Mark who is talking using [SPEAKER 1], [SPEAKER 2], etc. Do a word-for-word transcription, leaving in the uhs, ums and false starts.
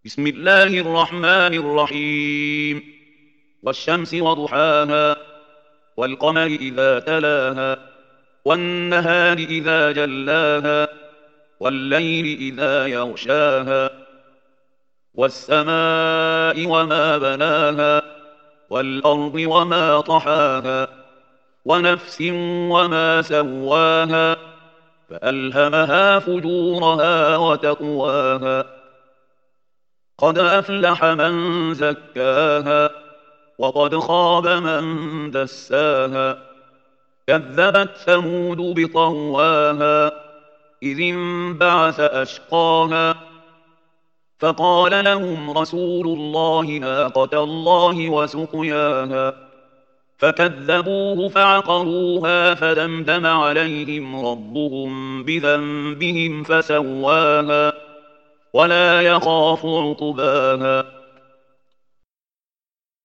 [SPEAKER 1] بسم الله الرحمن الرحيم. والشمس وضحاها، والقمر إذا تلاها، والنهار إذا جلاها، والليل إذا يغشاها، والسماء وما بناها، والأرض وما طحاها، ونفس وما سواها، فألهمها فجورها وتقواها. قد أفلح من زكاها، وقد خاب من دساها. كذبت ثمود بطغواها، إذ انبعث أشقاها، فقال لهم رسول الله ناقة الله وسقياها، فكذبوه فعقروها فدمدم عليهم ربهم بذنبهم فسواها، ولا يخاف عقباها.